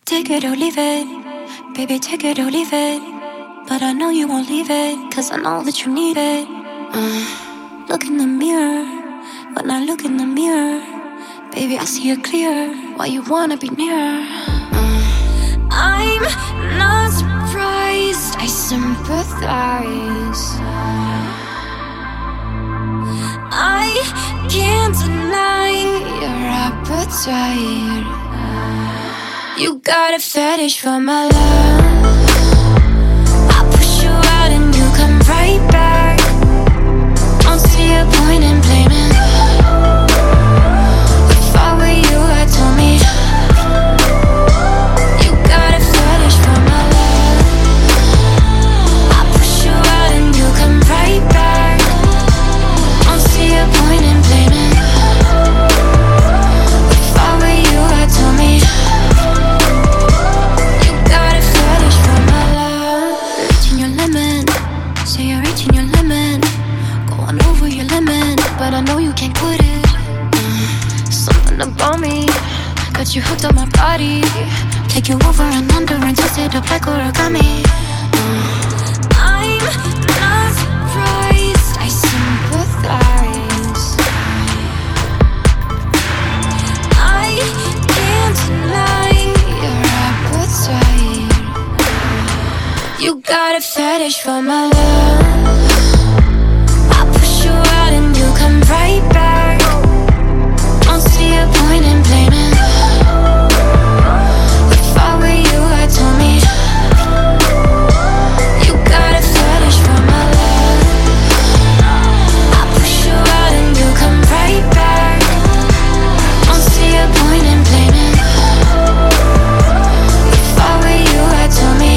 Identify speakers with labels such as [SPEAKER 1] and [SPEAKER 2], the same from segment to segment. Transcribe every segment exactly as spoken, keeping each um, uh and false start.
[SPEAKER 1] Take it or leave it, baby, take it or leave it. But I know you won't leave it, cause I know that you need it. uh, Look in the mirror, when I look in the mirror, baby, I see it clear, why you wanna be near. uh, I'm not surprised, I sympathize. I can't deny your appetite. You got a fetish for my love. I push you out and you come right back. Don't see a point in blaming. If I were you, I'd tell me. You got a fetish for my love. I push you out and you come right back. Don't see a point in blaming. If I were you, I'd tell me. But I know you can't quit it. uh, Something about me got you hooked on my body. Take you over and under and twist it up like origami. uh, I'm not surprised, I sympathize. I can't deny your appetite. You got a fetish for my love. Come right back. Don't see a point in blaming. If I were you, I'd tell me. You got a fetish for my love. I push you out and you come right back. Don't see a point in blaming. If I were you, I'd tell me.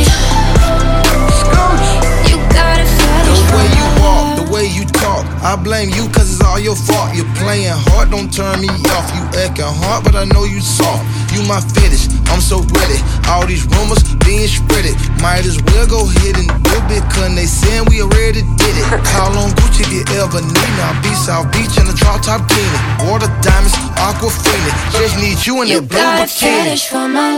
[SPEAKER 1] You got a fetish for my love.
[SPEAKER 2] The way you walk, the way you talk, I blame you cause it's all your fault. You're playing hard, don't turn me off. You acting hard, but I know you soft. You my fetish, I'm so ready. All these rumors being spreaded. Might as well go ahead and do it, cause they saying we already did it. Call on Gucci if you ever need me. I'll be South Beach in the drop top bikini. Water diamonds, aquafina. Just need you in that blue bikini.
[SPEAKER 1] You got a fetish for my